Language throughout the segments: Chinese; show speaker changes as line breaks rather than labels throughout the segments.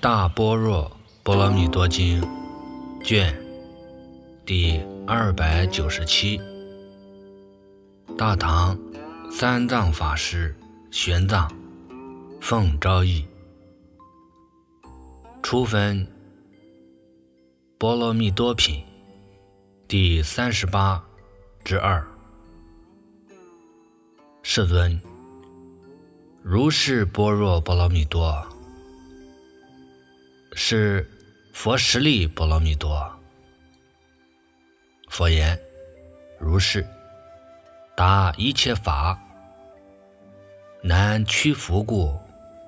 大般若波罗蜜多经卷第297，大唐三藏法师玄奘奉诏译，初分波罗蜜多品第38之2。世尊，如是般若波罗蜜多是佛实力波罗蜜多。佛言：如是，答一切法难屈服故。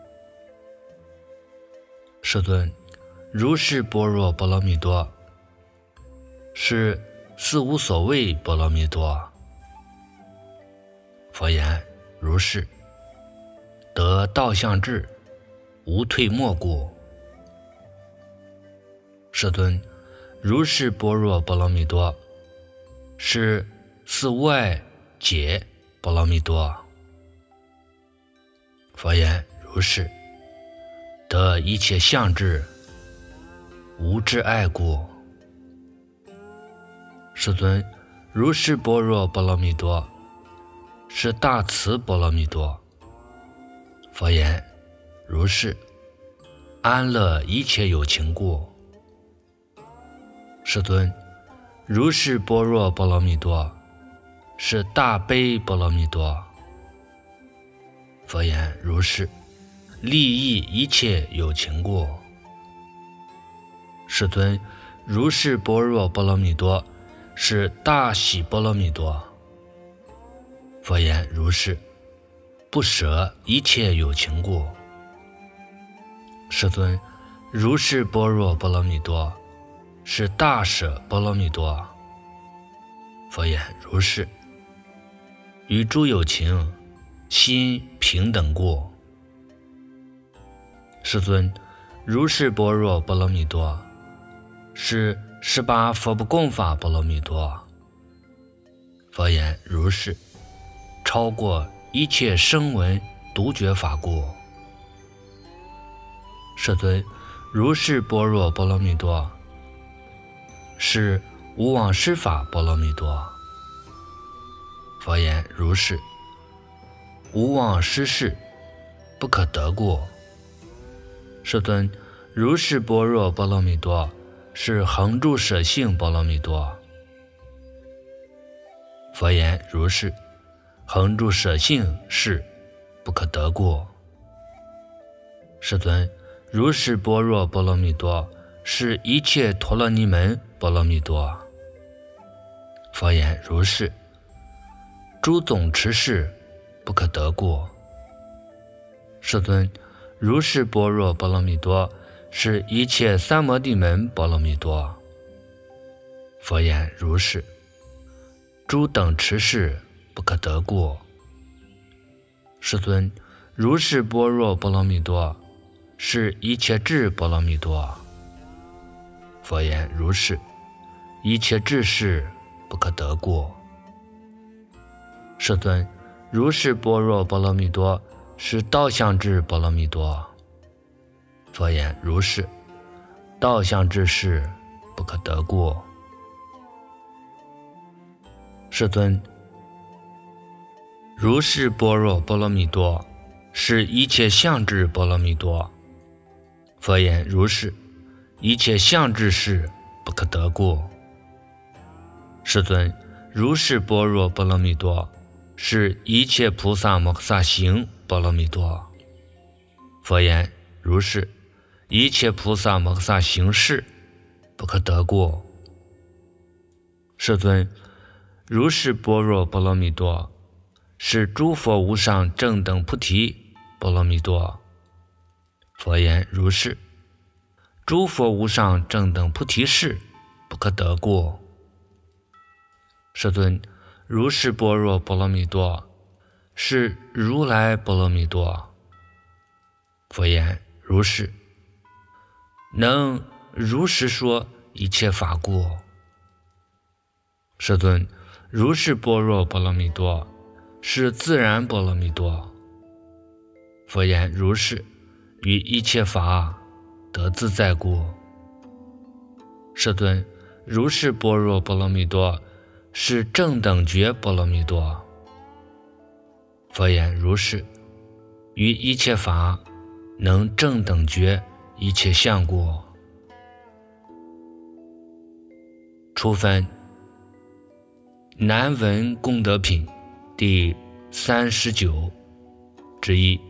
世尊，如是般若波罗蜜多是四无所谓波罗蜜多。佛言：如是，得道相智，无退没故。世尊，如是般若波罗蜜多是四无碍解波罗蜜多。佛言：如是，得一切相智，无智爱故。世尊，如是般若波罗蜜多是大慈波罗蜜多。佛言：如是，安乐一切有情故。世尊，如是般若波罗蜜多是大悲波罗蜜多。佛言：如是，利益一切有情故。世尊，如是般若波罗蜜多是大喜波罗蜜多。佛言：如是，不舍一切有情故。世尊，如是般若波罗蜜多是大舍波罗蜜多。佛言：如是，与诸有情心平等故。世尊，如是般若波罗蜜多是18佛不共法波罗蜜多。佛言：如是，超过一切声闻独觉法故。世尊，如是般若波罗蜜多是无妄施法波罗蜜多。佛言：如是，无妄施事，不可得故。世尊，如是般若波罗蜜多是恒住舍性波罗蜜多。佛言：如是，恒住舍性事，不可得故。世尊，如是般若波罗蜜多是一切陀罗尼门波罗蜜多。佛言：如是，诸总持事，不可得故。世尊，如是般若波罗蜜多是一切三摩地门波罗蜜多。佛言：如是，诸等持事，不可得故。世尊，如是般若波罗蜜多是一切智波罗蜜多。佛言：如是，一切智事，不可得故。世尊，如是般若波罗蜜多是道相智波罗蜜多。佛言：如是，道相智事，不可得故。世尊，如是般若波罗蜜多是一切相智波罗蜜多。佛言：如是，一切相智事，不可得故。世尊，如是般若波罗蜜多是一切菩萨摩诃萨行波罗蜜多。佛言：如是，一切菩萨摩诃萨行事，不可得故。世尊，如是般若波罗蜜多是诸佛无上正等菩提波罗蜜多。佛言：如是，诸佛无上正等菩提事，不可得故。世尊，如是般若波罗蜜多是如来波罗蜜多。佛言：如是，能如实说一切法故。世尊，如是般若波罗蜜多是自然波罗蜜多。佛言：如是，于一切法得自在故。世尊，如是般若波罗蜜多是正等觉波罗蜜多。佛言：如是，于一切法能正等觉一切相故。初分南文功德品第39之一。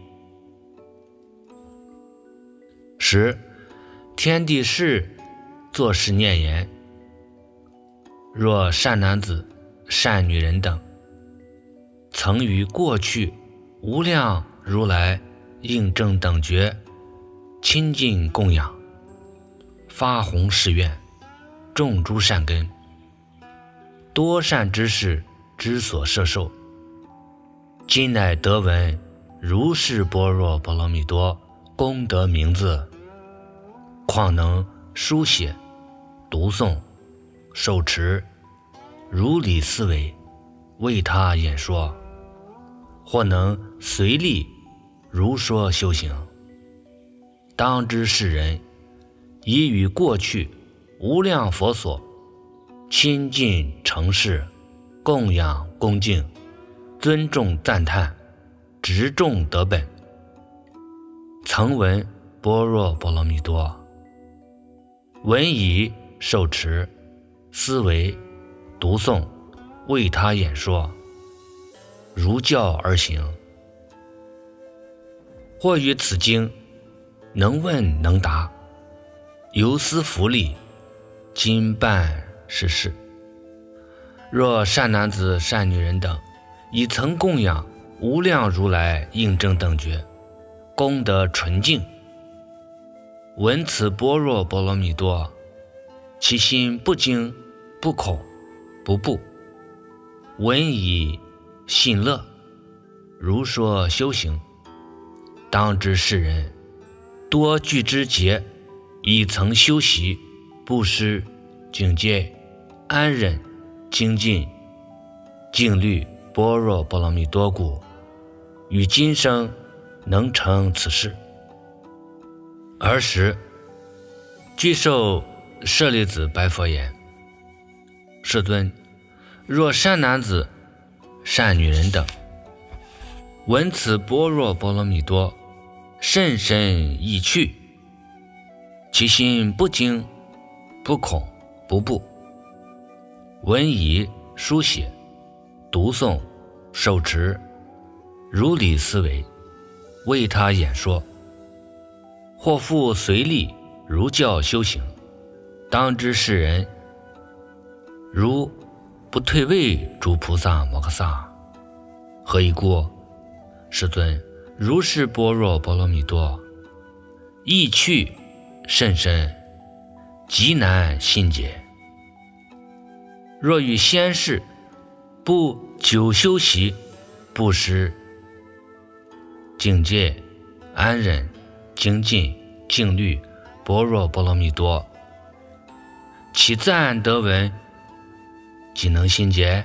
十，天地士作是念言：若善男子、善女人等，曾于过去无量如来应正等觉亲近供养，发弘誓愿，种诸善根，多善之事之所摄受，今乃得闻如是般若波罗蜜多功德名字，况能书写、读诵、受持、如理思维，为他演说，或能随力如说修行。当知世人已于过去无量佛所亲近承事，供养恭敬，尊重赞叹，执重得本，曾闻般若波罗蜜多，闻已受持、思维、读诵，为他演说，如教而行，或于此经能问能答，由思福利，今办是事。若善男子、善女人等，已曾供养无量如来应正等觉，功德纯净，闻此般若波罗蜜多，其心不惊不恐不怖，闻以信乐，如说修行。当知世人多具之节，已曾修习布施、警戒、安忍、精进、静虑般若波罗蜜多故，于今生能成此事。尔时具受舍利子白佛言：世尊，若善男子、善女人等，闻此般若波罗蜜多，甚深意趣，其心不惊不恐不怖，闻已书写、读诵、受持、如理思维，为他演说，或复随力如教修行。当知世人如不退位诸菩萨摩诃萨。何以故？世尊，如是般若波罗蜜多，意趣甚深，极难信解。若与先世不久修习布施、警戒、安忍、精进、静虑般若波罗蜜多，其赞得闻，岂能信解？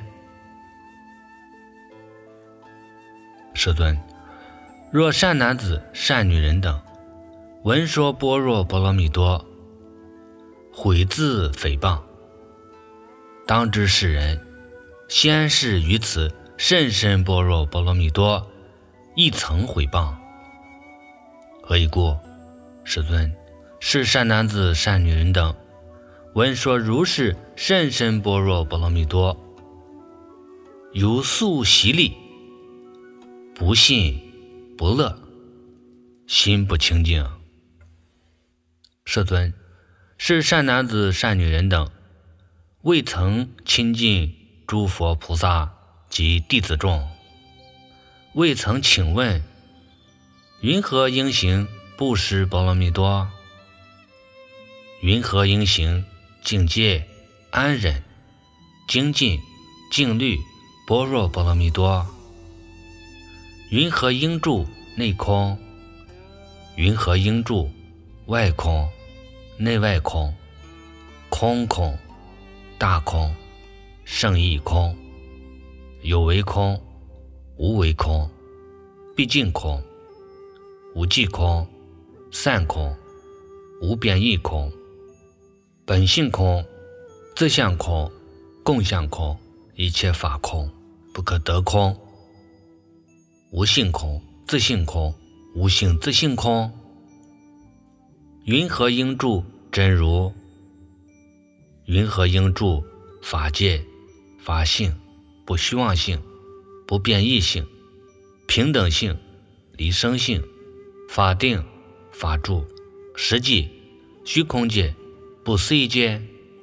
世尊，若善男子、善女人等，闻说般若波罗蜜多，毁自诽谤，当知世人先是于此甚深般若波罗蜜多亦曾毁谤。何以故？世尊，是善男子、善女人等，闻说如是甚深般若波罗蜜多，由素习力，不信不乐，心不清净。世尊，是善男子、善女人等，未曾亲近诸佛菩萨及弟子众，未曾请问云何应行布施波罗蜜多？云何应行警戒、安忍、精进、静虑般若波罗蜜多？云何应住内空？云何应住外空、内外空、空空、大空、胜义空、有为空、无为空、毕竟空、无际空、散空、 无变异空，本性空，自相空，共相空，一切法空，不可得空，无性空，自性空，无性自性空。云何应住真如？云何应住法界、法性、不虚妄性、不变异性、平等性、离生性、法定、法住、实际、虚空界、不思议界？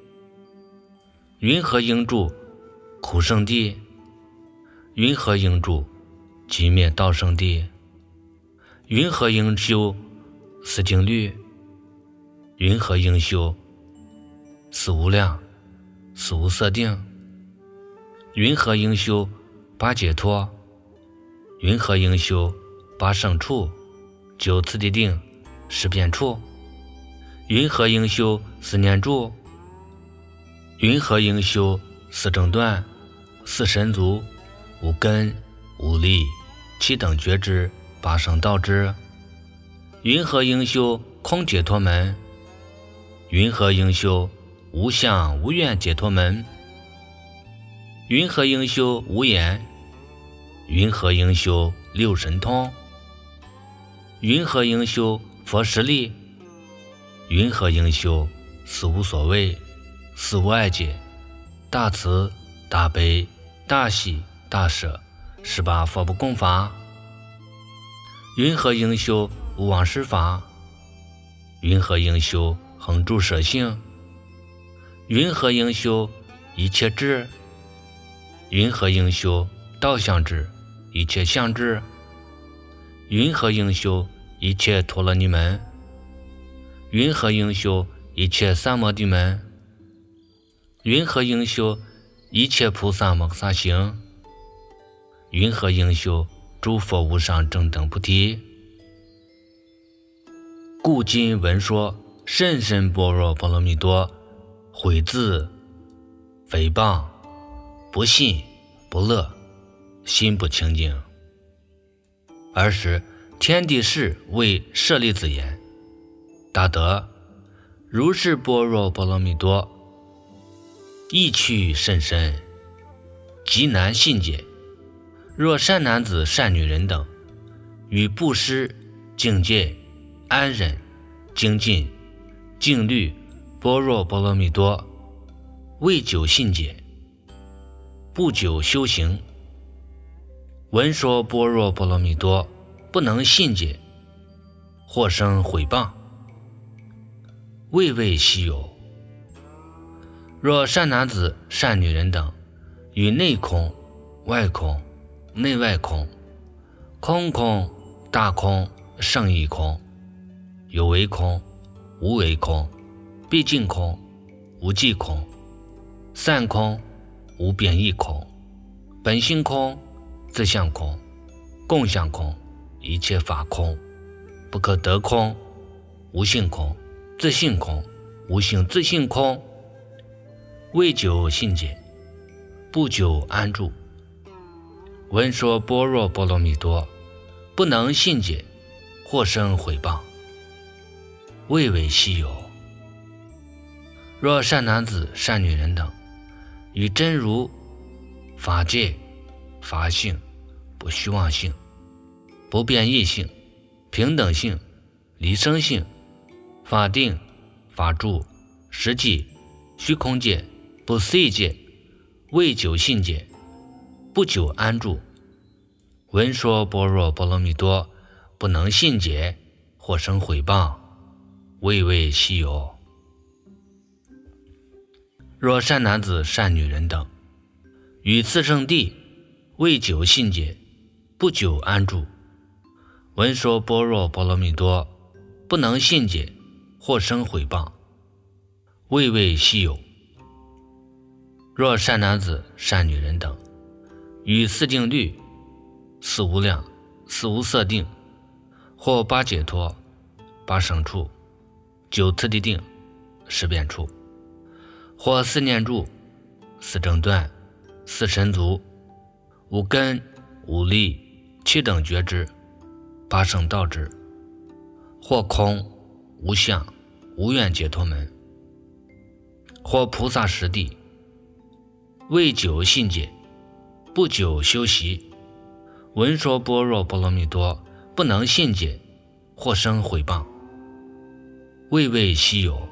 云何应住苦圣地？云何应住寂灭道圣地？云何应修四静虑？云何应修四无量、四无色定？云何应修八解脱？云何应修八胜处、九次第定、十遍处？云何应修四念住？云何应修四正断、四神足、五根、五力、七等觉知、八圣道知？云何应修空解脱门？云何应修无相无愿解脱门？云何应修无眼？云何应修六神通？云何应修佛实力？云何应修四无所谓、四无碍解、大慈、大悲、大喜、大舍、18佛不共法？云何应修无妄施法？云何应修恒住舍性？云何应修一切智？云何应修道相智、一切相智？云何应修一切陀罗尼门？云何应修一切三摩地门？云何应修一切菩萨摩萨行？云何应修诸佛无上正等菩提？故今闻说甚深般若波罗蜜多，毁自诽谤，不信不乐，心不清净。尔时天地士为舍利子言：大德，如是般若波罗蜜多，意趣甚深，极难信解。若善男子善女人等，于布施、境界、安忍、精进、静虑般若波罗蜜多，未久信解，不久修行，闻说般若波罗蜜多，不能信解，或生毁谤，未为希有。若善男子善女人等，于内空、外空、内外空、空空、大空、胜义空、有为空、无为空、毕竟空、无际空、散空、无变异空、本性空、自相空、共相空，一切法空，不可得空，无性空、自性空、无性自性空，未久信解，不久安住。闻说般若波罗蜜多，不能信解，或生毁谤，未为希有。若善男子善女人等，于真如法界、法性、不虚妄性、不变异性、平等性、离生性、法定、法住、实际、虚空界、不思议界，未久信解，不久安住。闻说般若波罗蜜多，不能信解，或生毁谤，未为希有。若善男子善女人等，于次圣地未久信解，不久安住。闻说般若波罗蜜多，不能信解，或生毁谤，未为希有。若善男子善女人等，于四定律、四无量、四无色定，或八解脱、八胜处、九次第定、十遍处，或四念住、四正断、四神足、五根、五力、七等觉知、八圣道知，或空、无相、 无愿解脱门，或菩萨实地，未久信解，不久修习，闻说般若波罗蜜多，不能信解，或生毁谤，未为希有。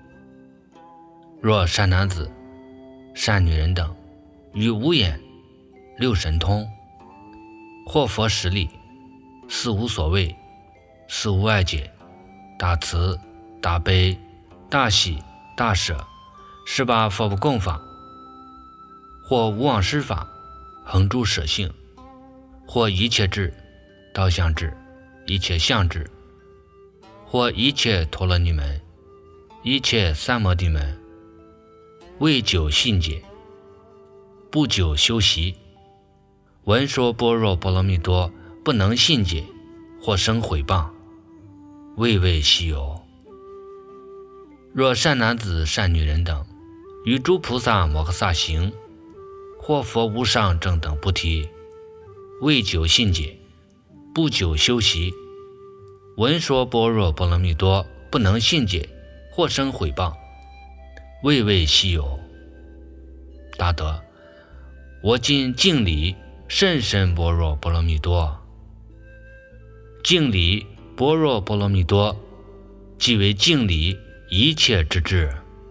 若善男子、善女人等，于五眼、六神通，或佛实力，四无所谓，四无碍解，大慈、大悲、大喜、大舍，18佛不共法，或无妄施法，恒诸舍性，或一切智、道相智、一切相智，或一切陀罗尼门、一切三摩地门，未久信解，不久修习，闻说般若波罗蜜多，不能信解，或生毁谤，未为希有。若善男子、善女人等，于诸菩萨摩诃萨行，或佛无上正等菩提，未久信解，不久修习，闻说般若波罗蜜多，不能信解，或生毁谤，未为希有。大德，我今敬礼甚深般若波罗蜜多。敬礼般若波罗蜜多，即为敬礼一切之智。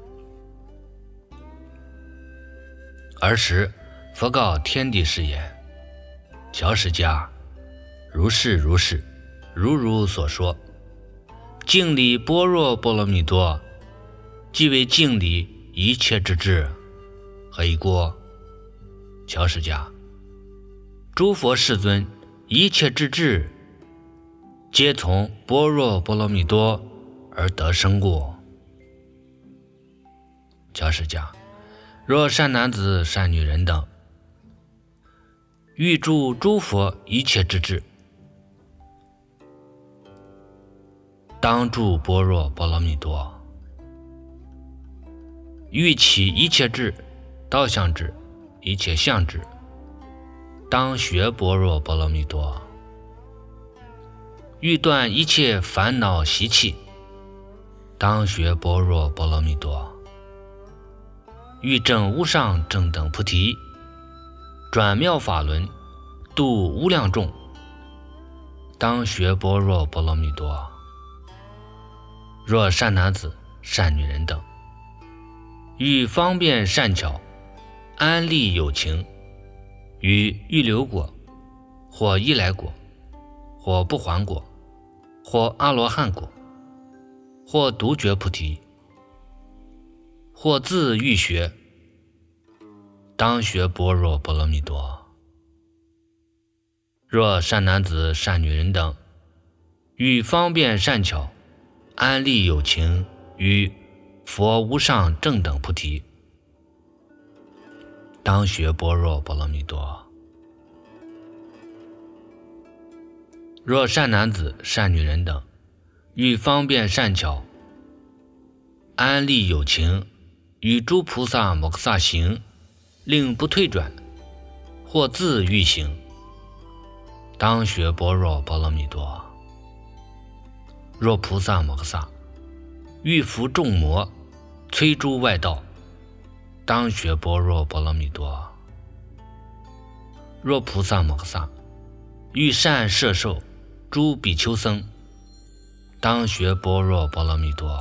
尔时佛告天地释言：乔释迦，如是如是，如如所说。敬礼般若波罗蜜多，即为敬礼一切之智。何以故？乔释迦，诸佛世尊一切之智，皆从般若波罗蜜多而得生故。乔释迦，若善男子、善女人等，欲助诸佛一切之智，当助般若波罗蜜多。欲起一切智、道相智、一切相智，当学般若波罗蜜多。欲断一切烦恼习气，当学般若波罗蜜多。欲证无上正等菩提，转妙法轮，度无量众，当学般若波罗蜜多。若善男子、善女人等，欲方便善巧，安利有情，于预流果，或依来果，或不还果，或阿罗汉果，或独觉菩提，或自欲学，当学般若波罗蜜多。若善男子、善女人等，欲方便善巧，安利有情，于佛无上正等菩提，当学般若波罗蜜多。若善男子、善女人等，欲方便善巧，安利有情，与诸菩萨摩诃萨行，令不退转，或自欲行，当学般若波罗蜜多。若菩萨摩诃萨欲伏众魔，摧诸外道，当学般若波罗蜜多。若菩萨摩诃萨欲善摄受诸比丘僧，当学般若波罗蜜多。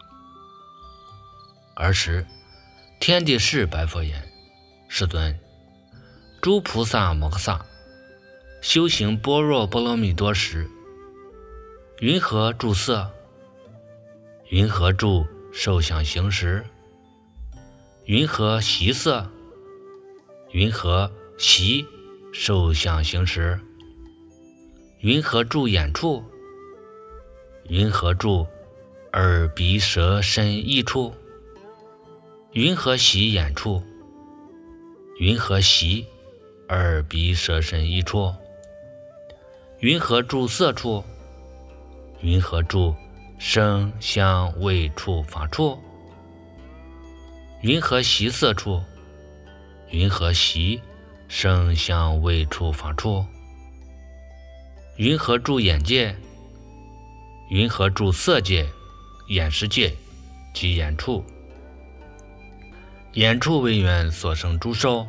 尔时天地释白佛言：世尊，诸菩萨摩诃萨修行般若波罗蜜多时，云何住色？云何住受想行识？云何习色？云何习受想行识？云何住眼处？云何住耳鼻舌身意处？云何习眼处？云何习耳鼻舌身意处？云何住色处？云何住声香味触法处？云何习色处？云何习声香味触法处？云何住眼界？云何住色界、 眼识界即眼处。眼处为缘所生诸受，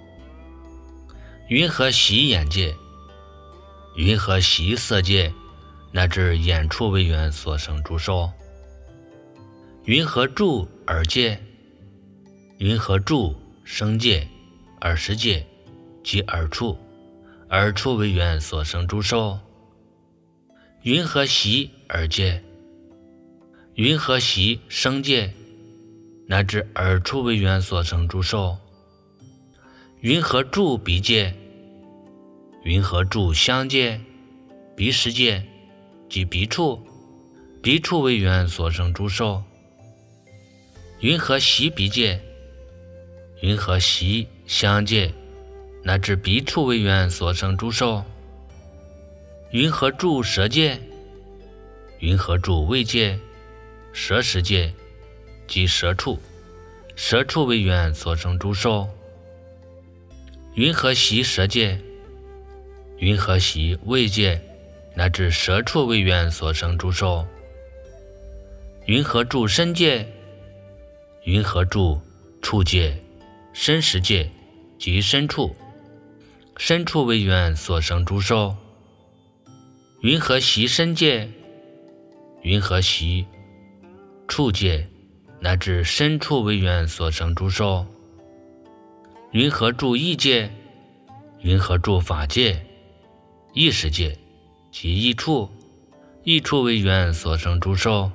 云何习眼界？云何习色界？乃至眼处为缘所生诸受。云何住耳界？云何住声界、耳识界即耳处？耳处为缘所生诸受。云何习耳界？云何习声界？乃至耳处为缘所生诸受。云何住鼻界？云何住香界、鼻识界即鼻处？鼻处为缘所生诸受。云何习鼻界？云何习香界？乃至鼻处为缘所生诸受。云何住舌界？云何住味界、舌识界即舌处？舌处为缘所生诸受。云何习舌界？云何习味界？乃至舌处为缘所生诸受。云何住身界？云何住触界、身识界及身处？身处为缘所生诸受。云何习身界？云何习触界？乃至身处为缘所生诸受。云何住意界？云何住法界、意识界及意处？意处为缘所生诸受。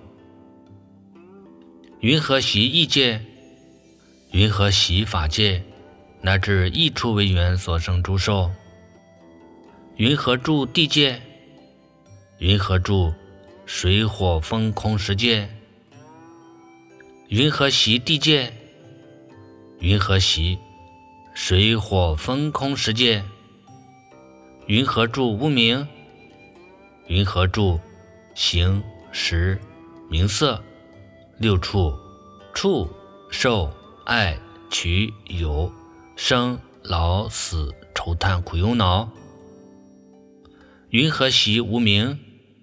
云何习意界？云何习法界？乃至意处为缘所生诸受。云何住地界？云何住水火风空识界？云何习地界？云何习水火风空识界？云何住无明？云何住形识名色六处触受爱取有生老死愁叹苦忧恼？云何习无明？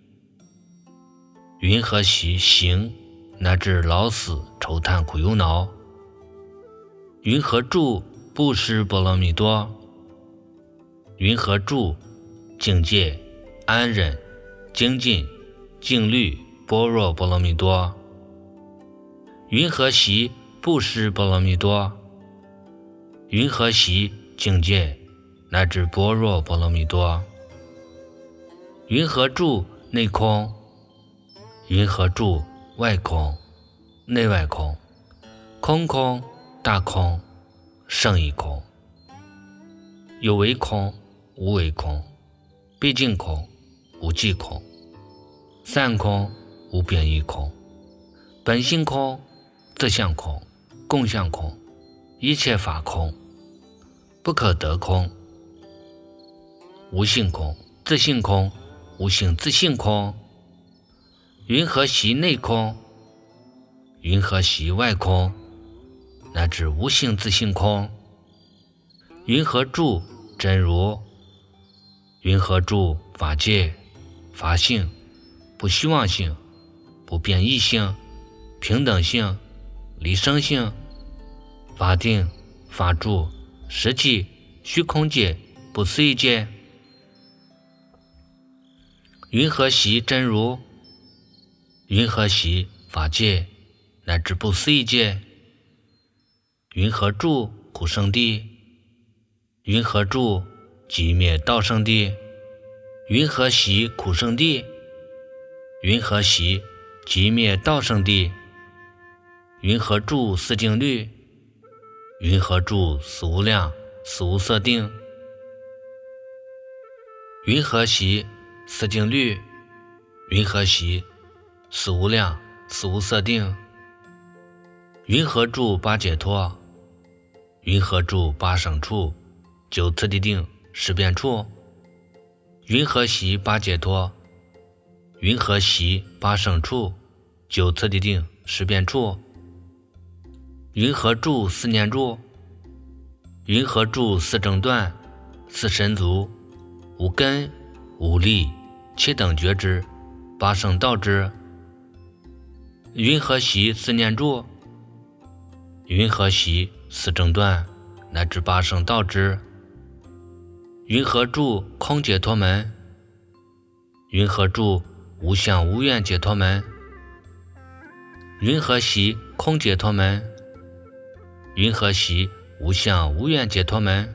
云何习行乃至老死愁叹苦忧恼？云何住布施波罗蜜多？云何住境界安忍精进静虑般若波罗蜜多？云何习布施波罗蜜多？云何习境界乃至般若波罗蜜多？云何住内空？云何住外空、内外空、空空、大空、胜义空？有为空、无为空、毕竟空、无际空、散空、无变异空、本性空、自相空、共相空、一切法空、不可得空、无性空、自性空、无性自性空？云何习内空？云何习外空？乃至无性自性空？云何住真如？云何住法界、法性、不虚妄性、不变异性、平等性、离生性、法定、法住、实际、虚空界、不思议界？云何习真如？云何习法界乃至不思议界？云何住苦圣地？云何住寂灭道圣地？云何习苦圣地？云何习寂灭道圣地？云何住四境律？云何住死无量、死无色定？云何习四境律？云何习死无量、死无色定？云何住八解脱？云何住八省处、九次第定、十变处？云何习八解脱？云何习八省处、九次第定、十变处？云何住四念住？云何住四正断、四神足、无根、无力、七等觉知、八圣道之？ 云何兮四念住？云何兮四正断，乃至八圣道之？云何住空解脱门？云何住无相无愿解脱门？云何兮空解脱门？云何兮无相无愿解脱门？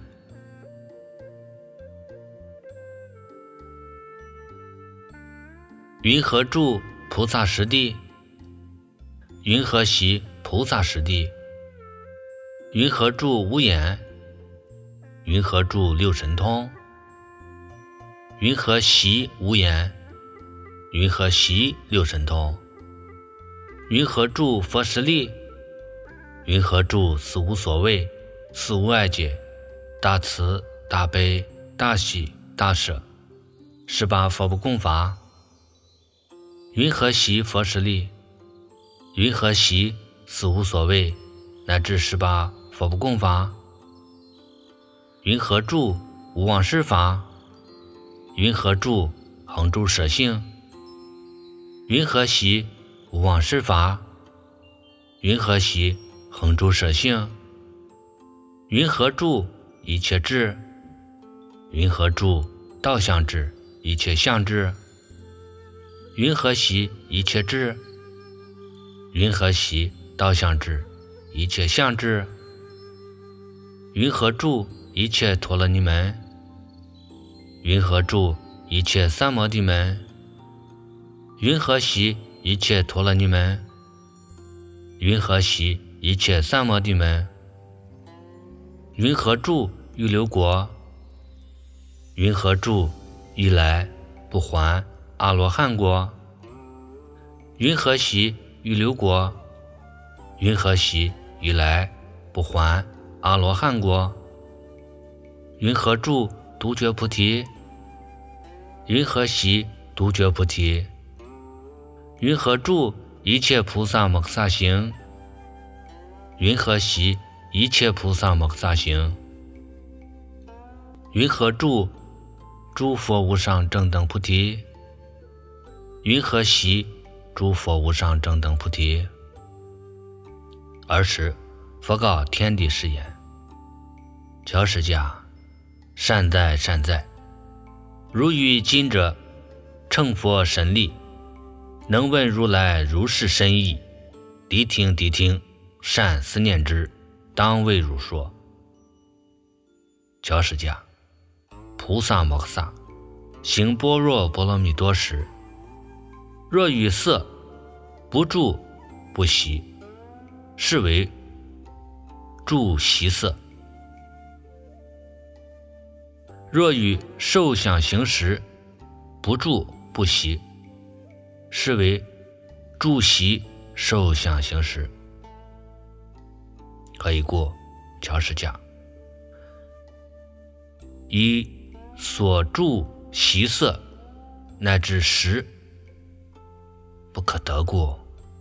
云何住菩萨实地？云何兮菩萨实地？云何住无眼？云何住六神通？云何兮无眼？云何兮六神通？云何住佛实力？云何住四无所谓，四无碍解，大慈大悲大喜大舍，18佛不共法？云何习佛实力？云何习四无所谓，乃至18佛不共法？云何住无妄事法？云何住恒住舍性？云何习无妄事法？云何习恒住舍性？云何住一切智？云何住道相智一切相智？云何习一切智？云何习道相智一切相智？云何住一切陀罗尼门？云何住一切三摩地门？云何习一切陀罗尼门？云何习一切三摩地门？云何住预流国？云何住一来不还阿罗汉国？云何习预流国？云何习一来不还阿罗汉国？云何住独觉菩提？云何习独觉菩提？云何住一切菩萨摩诃萨行？云何习一切菩萨摩诃萨行？云何住诸佛无上正等菩提？云何习诸佛无上正等菩提？尔时佛告天地誓言：樵实迦，善哉善哉！如于今者，乘佛神力，能闻如来如是深意，谛听谛听，善思念之，当为汝说。樵实迦，菩萨摩诃萨行般若波罗蜜多时，若与色不住不习，是为住习色；若与受想行识不住不习，是为住习受想行识。何以故？樵实迦，以所住习色乃至识不可得故。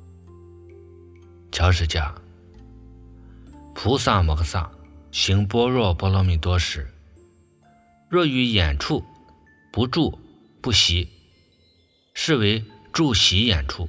樵实迦，菩萨摩诃萨行般若波罗蜜多时，若于眼处不住不习，是为住习眼处；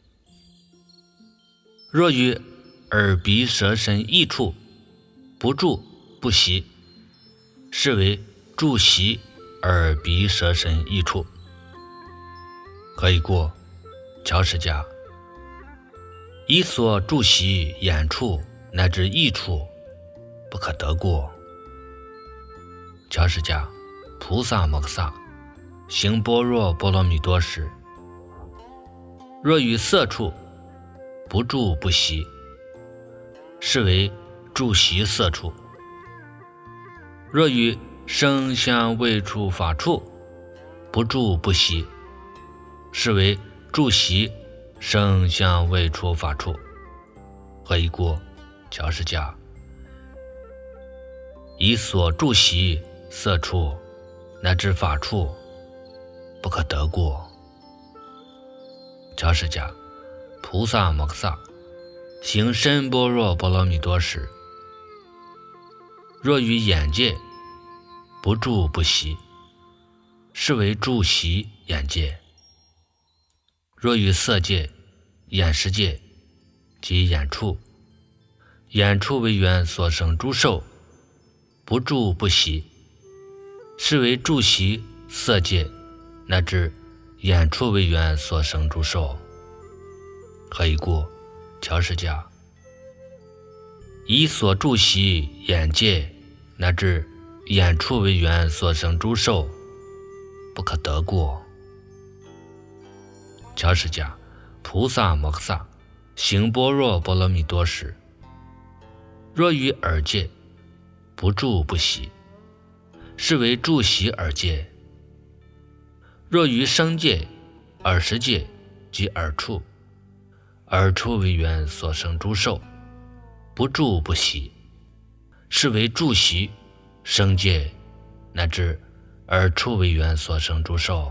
若于耳鼻舌身意处不住不习，是为住习耳鼻舌身意处。何以故？樵实迦，以所住习眼处乃至意处不可得故。樵实迦，菩萨摩诃萨行般若波罗蜜多时，若于色处不住不习，是为住习色处；若于声香味触法处不住不习，是为住习声香味触法处。何以故？樵实迦，以所住习色处乃至法处不可得故。樵实迦，菩萨摩诃萨行深般若波罗蜜多时，若于眼界不住不习，是为住习眼界；若于色界眼识界及眼处，眼处为缘所生诸受，不住不息，是为住息色界，乃至眼处为缘所生诸受。何以故？乔氏家以所住息眼界，乃至眼处为缘所生诸受，不可得过。乔氏家菩萨摩诃萨行般若波罗蜜多时，若于耳界不住不息，是为住息耳界；若于声界、耳识界及耳处，耳处为缘所生诸受，不住不息，是为住息声界，乃至耳处为缘所生诸受。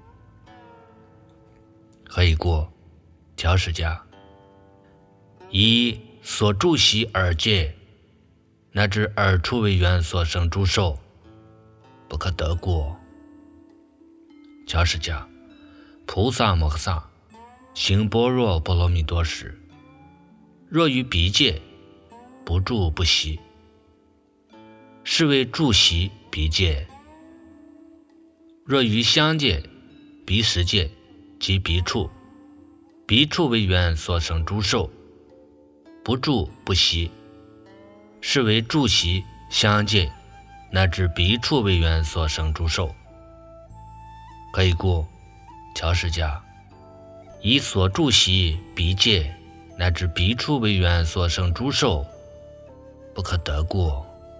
何以故？乔氏家以所住息耳界，乃至耳处为缘所生诸受，不可得过。乔氏家菩萨摩诃萨行般若波罗蜜多时，若于鼻界不住不息，是为住息鼻界；若于香界、鼻识界及鼻处，鼻处为缘所生诸受，不住不息，是为住息香界，乃至鼻处为缘所生诸受。何以故？乔氏家以所住息鼻界，乃至鼻处为缘所生诸受，不可得过。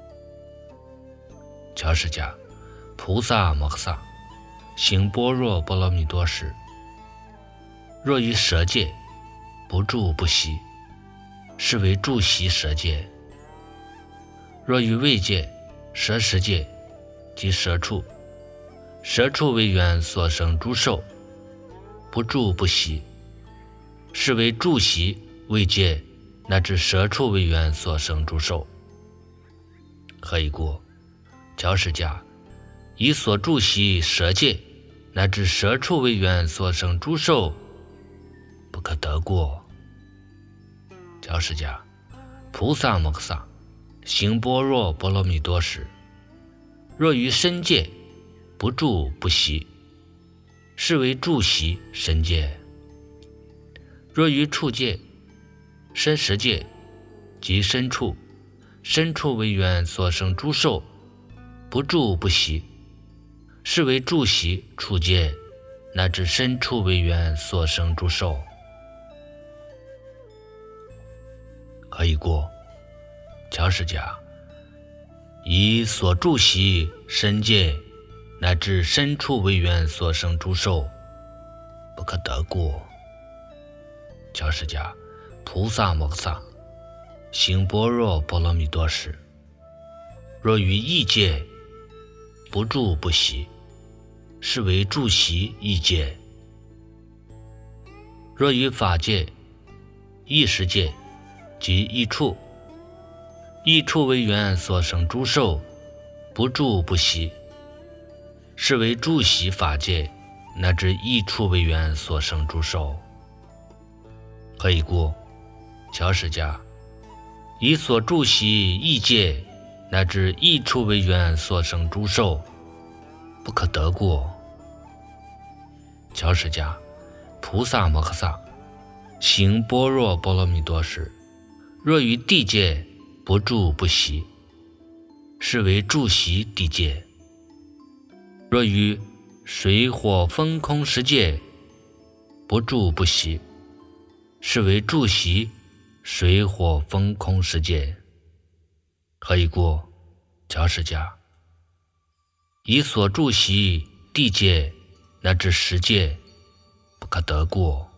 乔氏家菩萨摩诃萨行般若波罗蜜多时，若于舌界不住不息，是为住息舌界；若于味界、舌识界及舌处，舌处为缘所生诸受，不住不息，是为住息味界，乃至舌处为缘所生诸受。何以故？乔氏家以所住息舌界，乃至舌处为缘所生诸受，不可得过。乔氏家菩萨摩诃萨行般若波罗蜜多时，若于身界不住不息，是为住息身界；若于处界、身识界及身处，身处为缘所生诸受，不住不息，是为住息处界，乃至身处为缘所生诸受。何以故？乔氏家以所住息身界，乃至身处为缘所生诸受，不可得过。乔氏家菩萨摩诃萨行般若波罗蜜多时，若于意界不住不息，是为住息意界；若于法界、意识界及意处，意处为缘所生诸受，不住不息，是为住息法界，乃至意处为缘所生诸受。何以故？乔氏家以所住息意界，乃至意处为缘所生诸受，不可得过。乔氏家菩萨摩诃萨行般若波罗蜜多时，若于地界不住不息，是为住息地界；若于水火风空识界不住不息，是为住息水火风空识界。何以故？乔氏家以所住息地界，乃至识界，不可得过。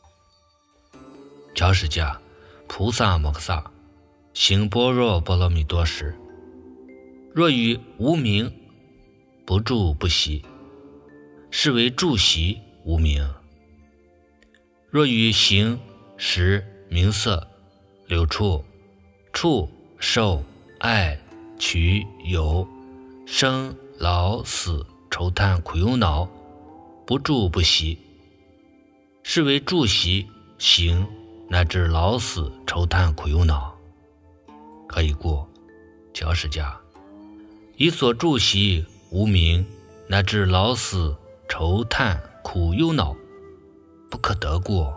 乔氏家菩萨摩诃萨行般若波罗蜜多时，若于无明不住不息，是为住息无明；若于形、识、名色、流处、触、受、爱、取、有、生、老、死、愁叹、苦忧恼不住不息，是为住息行乃至老死愁叹苦忧恼，可以过。教释家以所住习无明乃至老死愁叹苦忧恼，不可得过。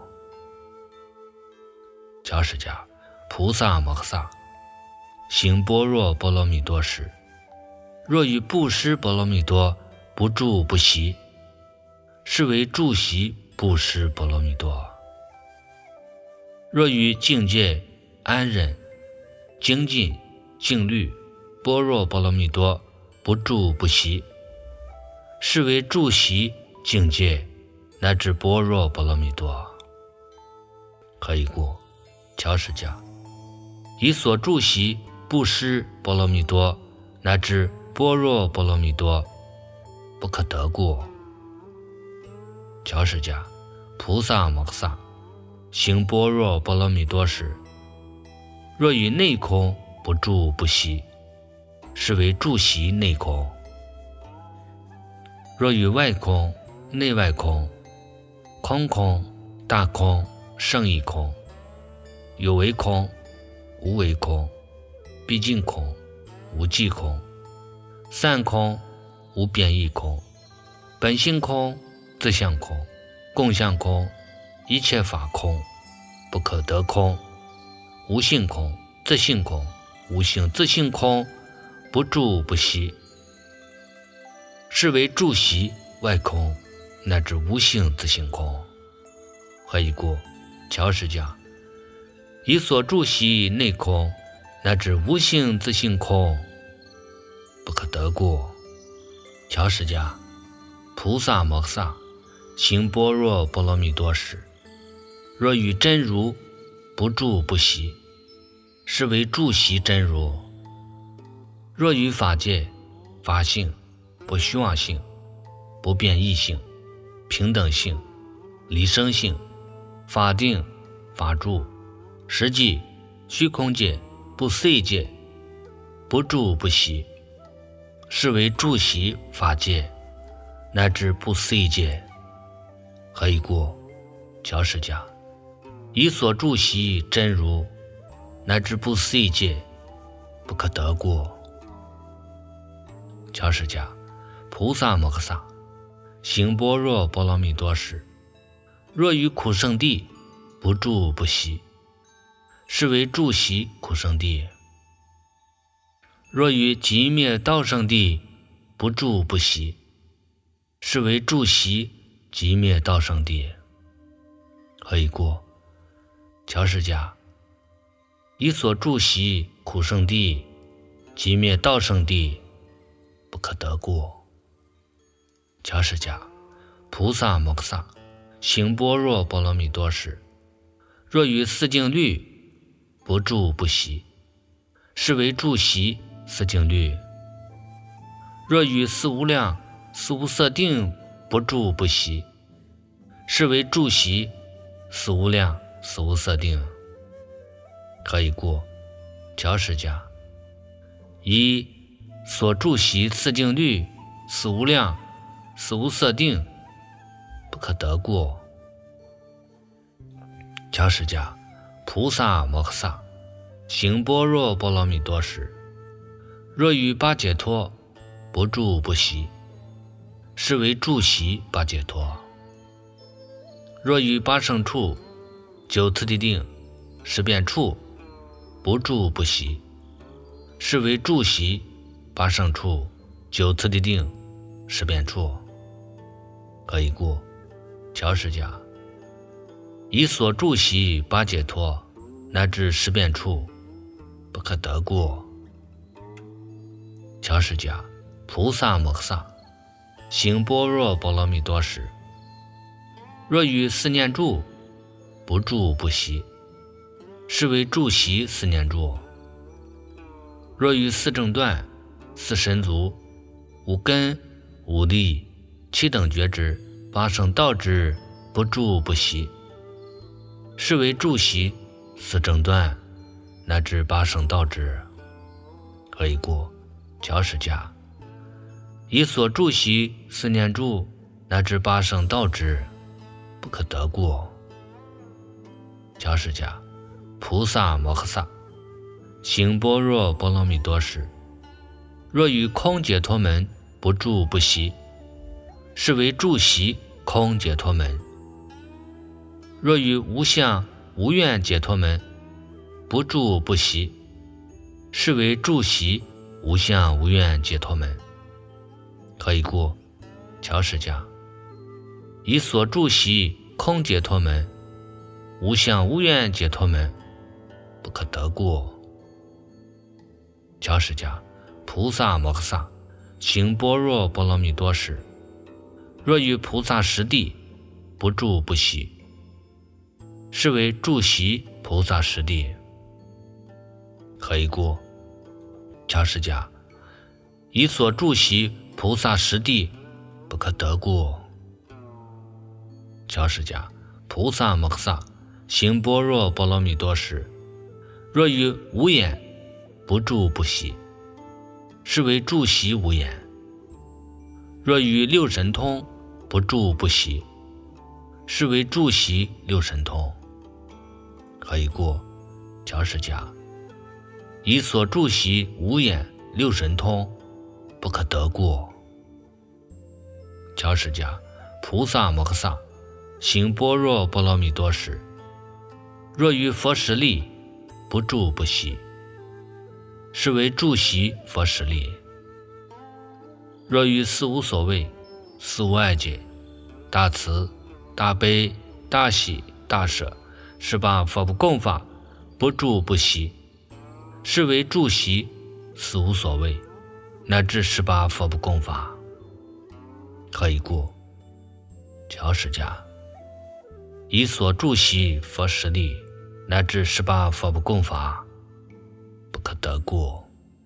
教释家菩萨摩诃萨行般若波罗蜜多时，若于布施波罗蜜多不住不息，是为住习布施波罗蜜多。若于境界安忍精进静虑般若波罗蜜多不住不息，是为住习境界乃至般若波罗蜜多，可以过。教释家以所住习布施波罗蜜多乃至般若波罗蜜多，不可得过。教释家菩萨摩诃萨行般若波罗蜜多时，若于内空不住不息，是为住习内空。若于外空内外空空空大空胜义空，有为空无为空毕竟空无际空散空无变异空本性空自相空共相空一切法空不可得空无性空自性空无性自性空不住不息，是为住习外空乃至无性自性空，何以故？教释家以所住习内空乃至无性自性空，不可得过。教释家菩萨摩诃萨行般若波罗蜜多时，若与真如不住不息，是为住习真如。若与法界法性不虚妄性不变异性平等性离生性法定法住实际虚空界不碎界不住不息，是为住习法界乃至不碎界，何以故？教释家以所住习真如乃至不碎界，不可得过。教释家菩萨摩诃萨行般若波罗蜜多时，若于苦圣地不住不息，是为住习苦圣地。若于极灭道圣地不住不息，是为住习极灭道圣地，何以故？教释家以所住习苦圣地极灭道圣地，不可得过。教释家菩萨摩诃萨行般若波罗蜜多时，若于四境律不住不息，是为住习四境律。若于四无量四无色定不住不息，是为住习四无量四无色定，何以故？教释家以所住习四境律四无量四无色定，不可得过。教释家菩萨摩诃萨行般若波罗蜜多时，若于八解脱不住不息，是为住习八解脱。若于八胜处九次第定十遍处不住不息，是为住习八胜处九次第定十遍处，何以故？教释家以所住习八解脱乃至十遍处，不可得过。教释家菩萨摩诃萨行般若波罗蜜多时，若于四念住不住不息，是为住习四念住。若于四正断四神足五根五力七等觉知八圣道之不住不息，是为住习四正断乃至八圣道之，何以故？教释家以所住习四念住乃至八圣道之，不可得过。 教释迦菩萨摩诃萨行般若波罗蜜多时，若于空解脱门不住不息，是为住习空解脱门；若于无相无愿解脱门不住不息，是为住习无相无愿解脱门。何以故？教释迦以所住习空解脱门，无相无愿解脱门，不可得过。教释迦菩萨摩诃萨行般若波罗蜜多时，若于菩萨实地不住不息，是为住习菩萨实地。何以故？教释迦以所住习菩萨实地，不可得过。教释迦菩萨摩诃萨行般若波罗蜜多时，若于无眼不住不息，是为住习无眼；若于六神通不住不息，是为住习六神通。何以故？教释迦以所住习无眼六神通，不可得过。教释迦菩萨摩诃萨行般若波罗蜜多时，若于佛实力不住不息，是为住习佛实力；若于四无所谓、四无碍解、大慈、大悲、大喜、大舍18佛不共法不住不息，是为住习四无所谓乃至18佛不共法。何以故？教释迦以所住习佛实力乃至18佛不共法，不可得过。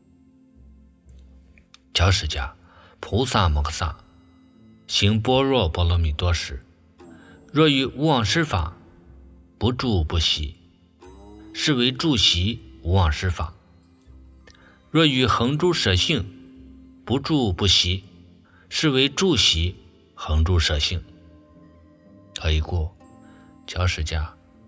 教释迦菩萨摩诃萨行般若波罗蜜多时，若于无忘失法不住不息，是为住习无忘失法；若于恒诸舍性不住不息，是为住习恒诸舍性。何以故？教释迦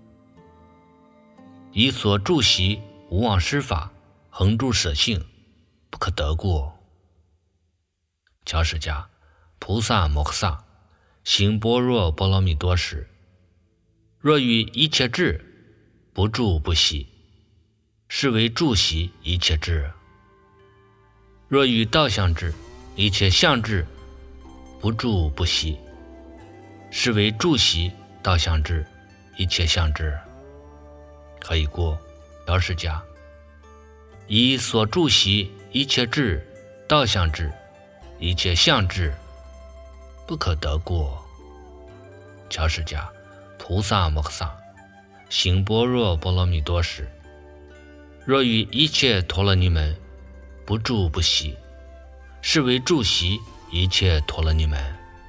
以所住习无忘失法恒诸舍性，不可得过。教释迦菩萨摩诃萨行般若波罗蜜多时，若于一切智不住不息，是为住习一切智；若于道相智一切相智不住不息，是为住习道相智一切相智。何以故？教释迦以所住习一切智道相智一切相智，不可得过。教释迦菩萨摩诃萨行般若波罗蜜多时，若于一切陀罗尼门不住不息，是为住习一切陀罗尼门；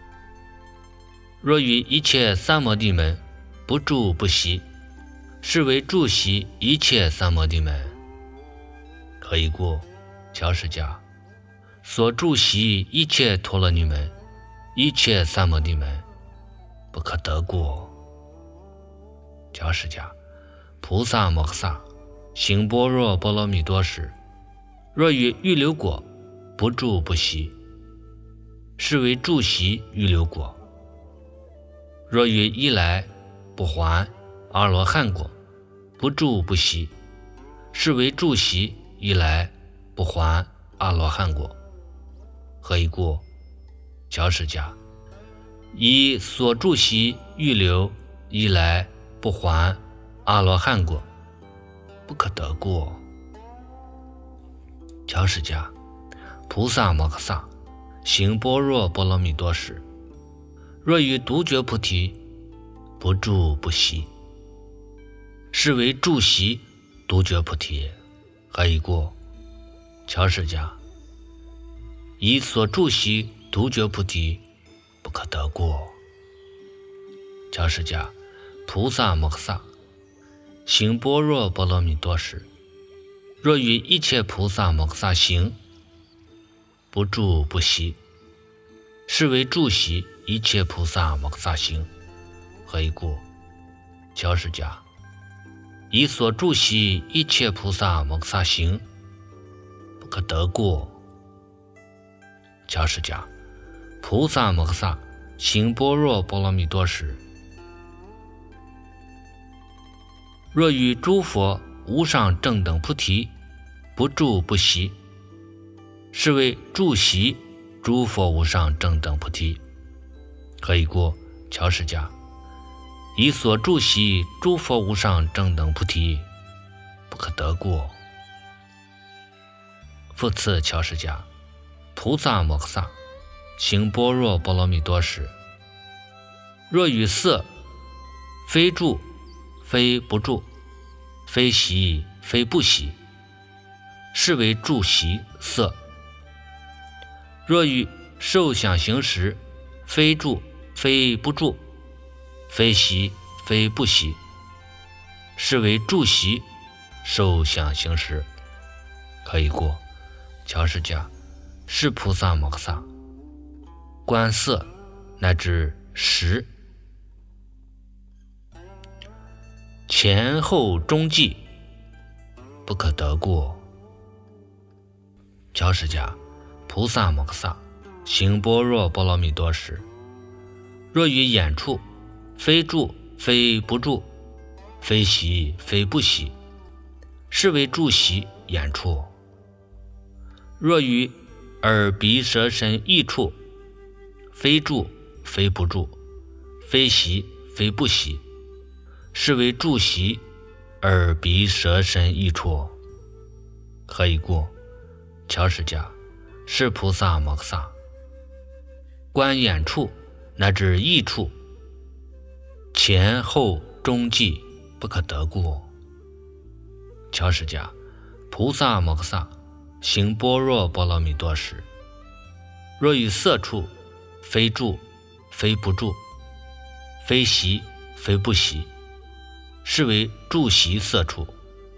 若于一切三摩地门不住不息，是为住习一切三摩地门。何以故？教释迦所住习一切陀罗尼门一切三摩地门，不可得过。教释迦菩萨摩诃萨行般若波罗蜜多时，若于预流果不住不息，是为住习预流果；若于一来不还阿罗汉果不住不息，是为住习一来不还阿罗汉果。何以故？教释迦以所住习预流一来不还阿罗汉果，不可得过。教释迦菩萨摩诃萨行般若波罗蜜多时，若于独觉菩提不住不息，是为住习独觉菩提。何以故？教释迦以所住习独觉菩提，不可得过。教释迦菩萨摩诃萨行般若波罗蜜多时，若于一切菩萨摩诃萨行不住不息，是为住习一切菩萨摩诃萨行。何以故？教释迦以所住悉一切菩萨摩诃萨行，不可得过。乔释迦，菩萨摩诃萨行般若波罗蜜多时，若与诸佛无上正等菩提不住不息，是为住息诸佛无上正等菩提。何以故？乔释迦，以所住悉诸佛无上正等菩提，不可得过。复次，乔释迦，菩萨摩诃萨行般若波罗蜜多时，若与色非住非不住，非习非不习，是为住习色。若与受想行识非住非不住，非习非不习，是为住习受想行识。可以过。乔释迦，是菩萨摩诃萨观色乃至识前后中继，不可得过。乔释迦，菩萨摩诃萨行般若波罗蜜多时，若于眼处非住非不住，非习非不习，是为住习眼处。若于耳鼻舌身意处非住非不住，非习非不习，是为住习耳鼻舌身意处。何以故？乔释迦，是菩萨摩诃萨观眼处乃至意处前后中继，不可得过。乔释迦，菩萨摩诃萨行般若波罗蜜多时，若于色处非住非不住，非习非不习，是为住习色处。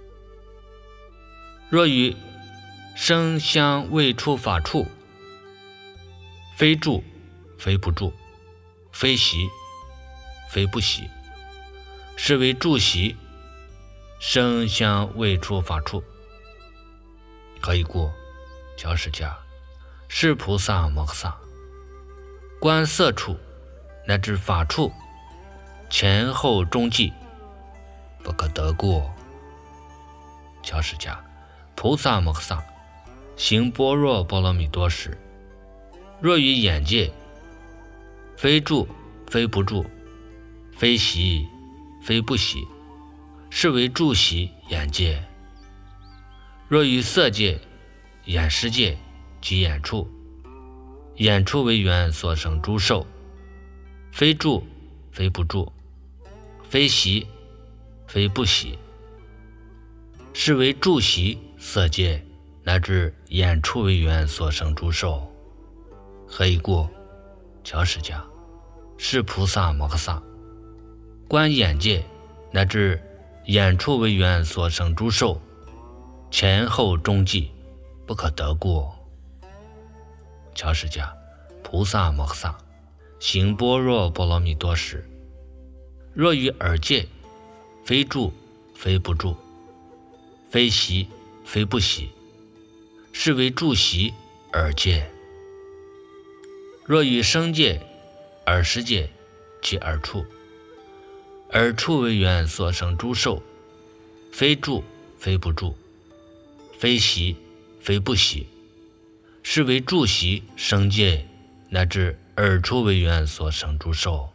若于声香味触法处非住非不住，非习非不习，是为住习声香味触法处。何以故？乔释迦，是菩萨摩诃萨观色处乃至法处前后中继，不可得过。乔释迦，菩萨摩诃萨行般若波罗蜜多时，若于眼界非住非不住，非习非不习，是为住习眼界。若于色界眼识界及眼处，眼处为缘所生诸受，非住非不住，非习非不习，是为住习色界乃至眼处为缘所生诸受。何以故？乔释迦，是菩萨摩诃萨观眼界乃至眼处为缘所生诸受前后中继，不可得过。乔释迦，菩萨摩诃萨行般若波罗蜜多时，若于耳界非住非不住，非习非不习，是为住习耳界。若于声界耳识界及耳处，耳处为缘所生诸受，非住非不住，非习非不习，是为住习声界乃至耳处为缘所生诸受。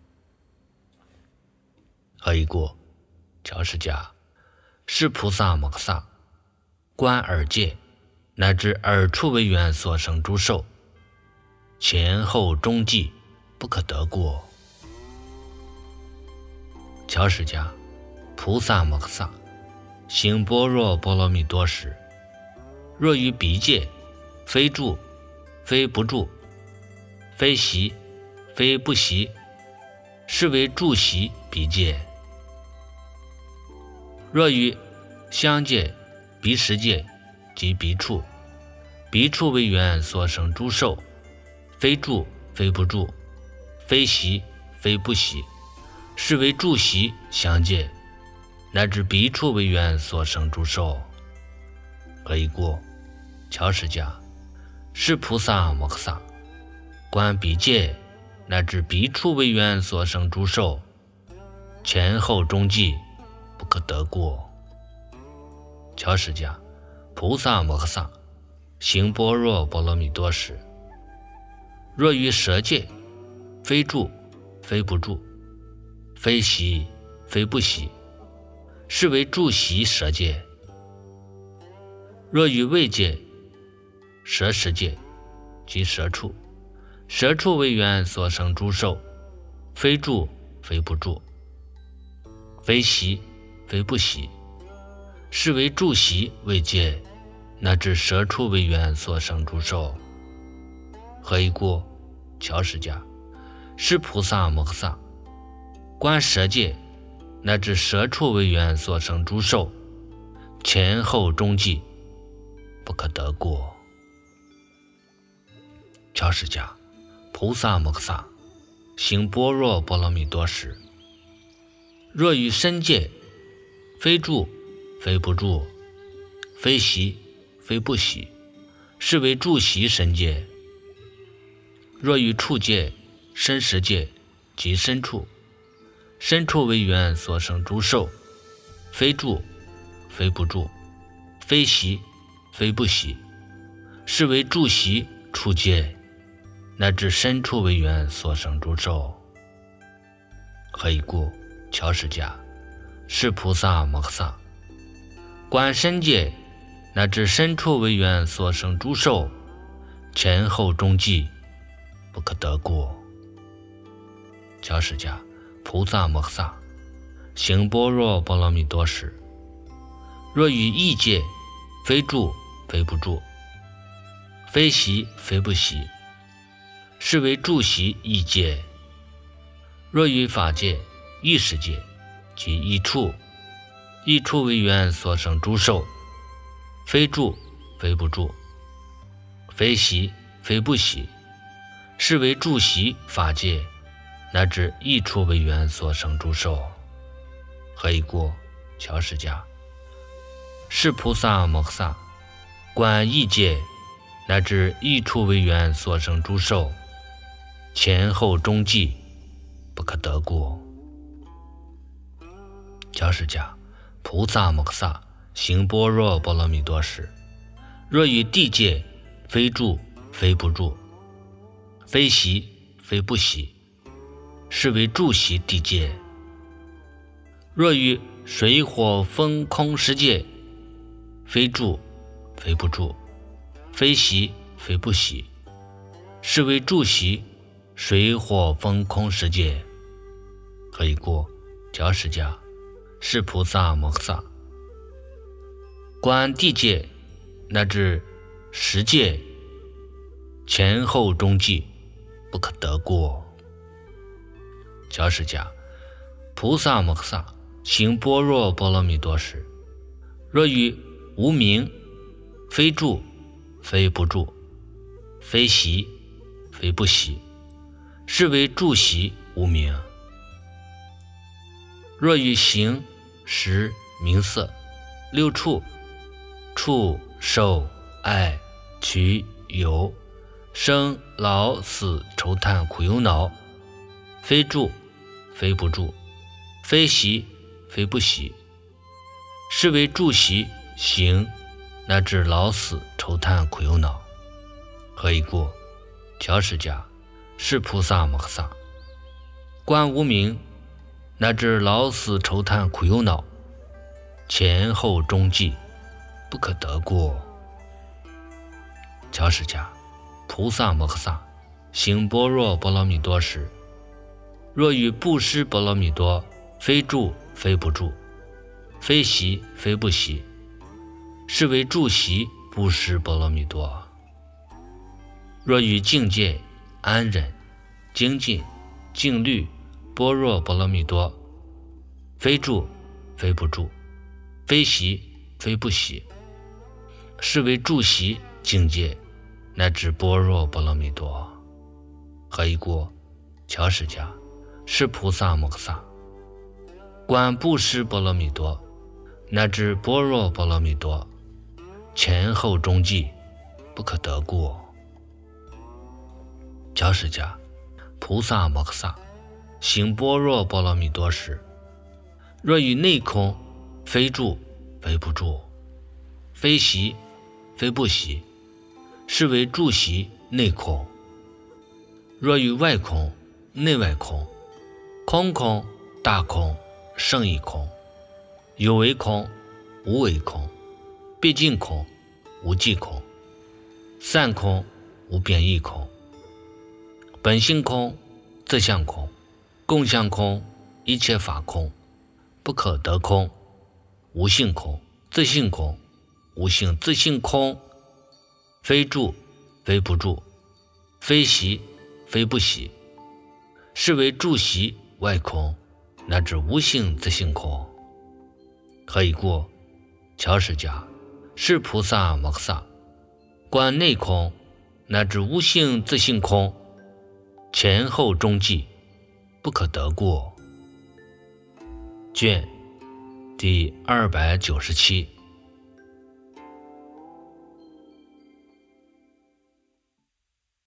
何以故？乔释迦，是菩萨摩诃萨观耳界乃至耳处为缘所生诸受前后中继，不可得过。乔释迦，菩萨摩诃萨行般若波罗蜜多时，若于鼻界非住非不住，非习非不习，是为住习鼻界。若于香界鼻识界及鼻处，鼻处为缘所生诸受，非住非不住，非习非不习，是为住习香界乃至彼处为缘所生诸受。何以故？乔释迦是菩萨摩诃萨观彼界乃至彼处为缘所生诸受，前后中继不可得过。乔释迦菩萨摩诃萨行般若波罗蜜多时，若于舍界非住非不住，非习非不习，是为住习舍界；若于位界舍持界即舍处，舍处为缘所生诸受，非住非不住，非习非不习，是为住习位界乃至舍处为缘所生诸受。何以故？乔释迦是菩萨摩诃萨观舍界乃至舍处为缘所生诸受，前后中继不可得过。乔释迦菩萨摩诃萨行般若波罗蜜多时，若于身界非住非不住，非习非不习，是为住习身界；若于处界身识界即身处，身处为缘所生诸受，非住非不住，非习非不习，是为住习处界乃至身处为缘所生诸受。何以故？乔释迦是菩萨摩诃萨观身界乃至身处为缘所生诸受，前后中继不可得过。乔释迦菩萨摩诃萨行般若波罗蜜多时，若于意界非住非不住，非习非不习，是为住习意界；若于法界意识界即意处，意处为缘所生诸受，非住非不住，非习非不习，是为住习法界乃至意处为缘所生诸受。何以故？乔释迦是菩萨摩诃萨观意界乃至意处为缘所生诸受，前后中继不可得过。乔释迦菩萨摩诃萨行般若波罗蜜多时，若于地界非住非不住，非习非不习，是为住习地界；若于水火风空识界非住非不住，非习非不习，是为住习水火风空识界。何以故？乔释迦是菩萨摩诃萨观地界乃至识界，前后中继不可得过。乔释迦菩萨摩诃萨行般若波罗蜜多时，若于无明非住非不住，非习非不习，是为住习无明；若于形识名色六处触受爱取有生老死愁叹苦忧恼，非住非不住，非习非不习，是为住习行乃至老死愁叹苦忧恼。何以故？乔释迦是菩萨摩诃萨观无明乃至老死愁叹苦忧恼，前后中继不可得过。乔释迦菩萨摩诃萨行般若波罗蜜多时，若于布施波罗蜜多非住非不住，非习非不习，是为住习布施波罗蜜多；若于境界安忍精进静虑般若波罗蜜多非住非不住，非习非不习，是为住习境界乃至般若波罗蜜多。何以故？乔释迦是菩萨摩诃萨观布施波罗蜜多乃至般若波罗蜜多，前后中继，不可得过。教释家菩萨摩诃萨行般若波罗蜜多时，若于内空，非住非不住，非习非不习，是为住习内空；若于外空，内外空，空空大空胜义空，有为空无为空，毕竟空无际空，散空无变异空，本性空自相空，共相空，一切法空，不可得空，无性空自性空，无性自性空，非住非不住，非习非不习，是为住习外空，乃至无性自性空。何以故？乔释家是菩萨摩诃萨观内空乃至无性自性空，前后中继，不可得过。卷第297